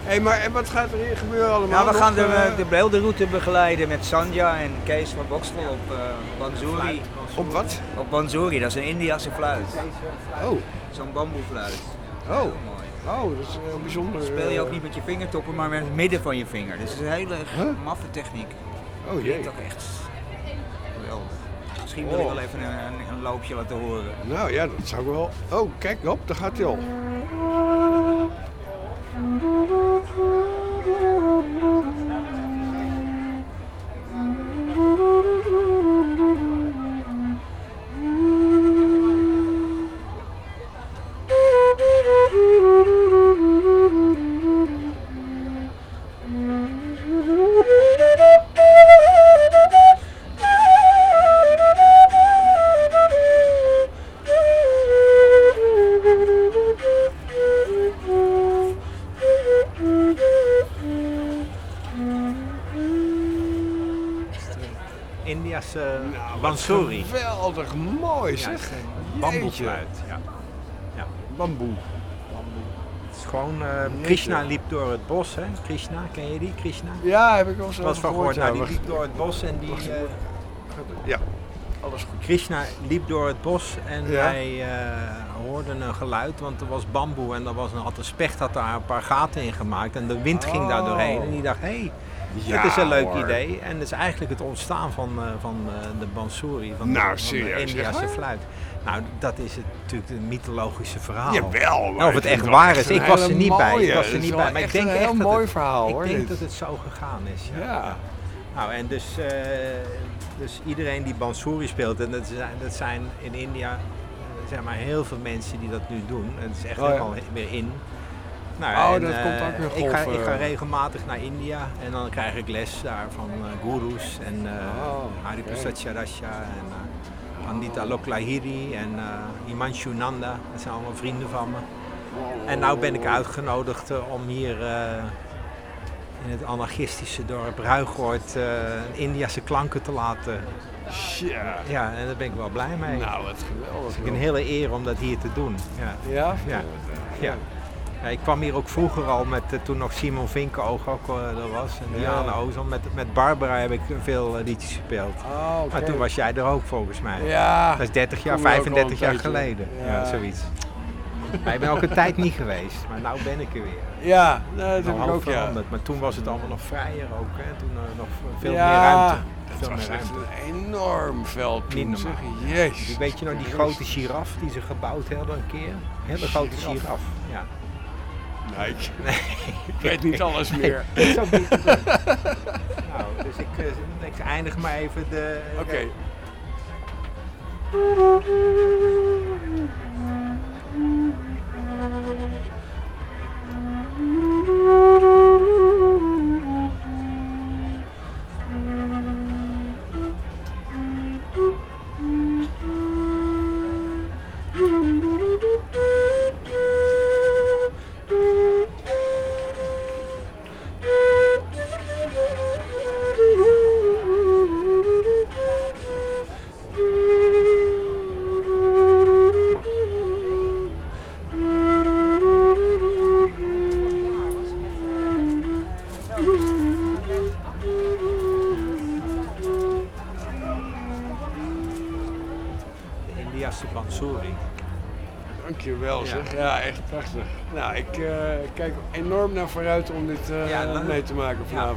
Hey, maar en wat gaat er hier gebeuren allemaal? Nou, we gaan Nog, de beeldenroute begeleiden met Sandhya en Kees van Bokstel op Bansuri. Op wat? Op Bansuri, dat is een Indiase fluit. Oh. Zo'n bamboefluit. Oh. Heel mooi. Oh, dat is bijzonder. Speel je ook niet met je vingertoppen, maar met het midden van je vinger. Dus het is een hele maffe techniek. Oh jee. Klinkt ook echt geweldig. Misschien wil ik wel even een loopje laten horen. Nou ja, dat zou ik wel. Oh, kijk op, daar gaat hij al. Indiase Bansuri. Geweldig mooi zeg. Bamboefluit. Ja. Ja. Bamboe. Het is gewoon, Krishna liep door het bos, hè? Krishna, ken je die? Krishna? Ja, heb ik al zo Was van gehoord. ja, Nou, die liep door het bos en die... ja, alles goed. Krishna liep door het bos en Ja. hij hoorde een geluid, want er was bamboe en had een specht had daar een paar gaten in gemaakt en de wind ging daar doorheen en die dacht, hé, Ja, dit is een leuk hoor. idee. En dat is eigenlijk het ontstaan van de Bansuri, van Nou, de serieus, Indiase zeg maar? fluit. Nou, dat is natuurlijk een mythologische verhaal. Jawel, maar Nou, of het ik echt vind waar het is, echt ik een was er hele niet bij. mooie. Ik was er Het niet is bij, wel maar ik echt denk een echt heel dat mooi het, verhaal, hoor, Ik denk dit. dat het zo gegaan is. Ja. Ja. Nou, en dus iedereen die Bansuri speelt, en dat zijn in India zeg maar heel veel mensen die dat nu doen. En het is echt Oh, ja. helemaal weer in. Nou, Dat komt ook weer ik ga regelmatig naar India en dan krijg ik les daar van goeroes en Hariprasad Charasha en Pandita Loklahiri en Himanshu Nanda. Dat zijn allemaal vrienden van me. En nou ben ik uitgenodigd om hier in het anarchistische dorp Ruigoord Indiase klanken te laten. Ja. Ja, en daar ben ik wel blij mee. Nou, wat geweldig. Het is een hele eer om dat hier te doen. Ja. Ja? Ja. Ja. Ja, ik kwam hier ook vroeger al met, toen nog Simon Vinkenoog ook er was en Diana Ozon. Met Barbara heb ik veel liedjes gespeeld. Oh, oké. Maar toen was jij er ook volgens mij. Ja. Dat is 30 jaar, Kom er ook 35 al jaar een tijdje. geleden. Ja. Ja, zoiets. Maar ik ben ook een tijd niet geweest, maar nu ben ik er weer. Ja, dat heb Al ik half ook, ja. veranderd. Maar toen was het allemaal nog vrijer ook. Hè? Toen nog veel Ja, meer ruimte. Het Veel was meer echt ruimte. een enorm veld toen, Niet zeg. normaal. Jezus. Weet je nog die grote giraf die ze gebouwd hadden een keer? Hele grote Giraf? giraf. Ja. Nee, ik weet niet alles meer. Dat is ook niet te doen. Nou, dus ik eindig maar even de... Oké. De Indiase Bansuri. Dankjewel zeg. Ja, echt prachtig. Nou, ik kijk enorm naar vooruit om dit mee te maken vanavond.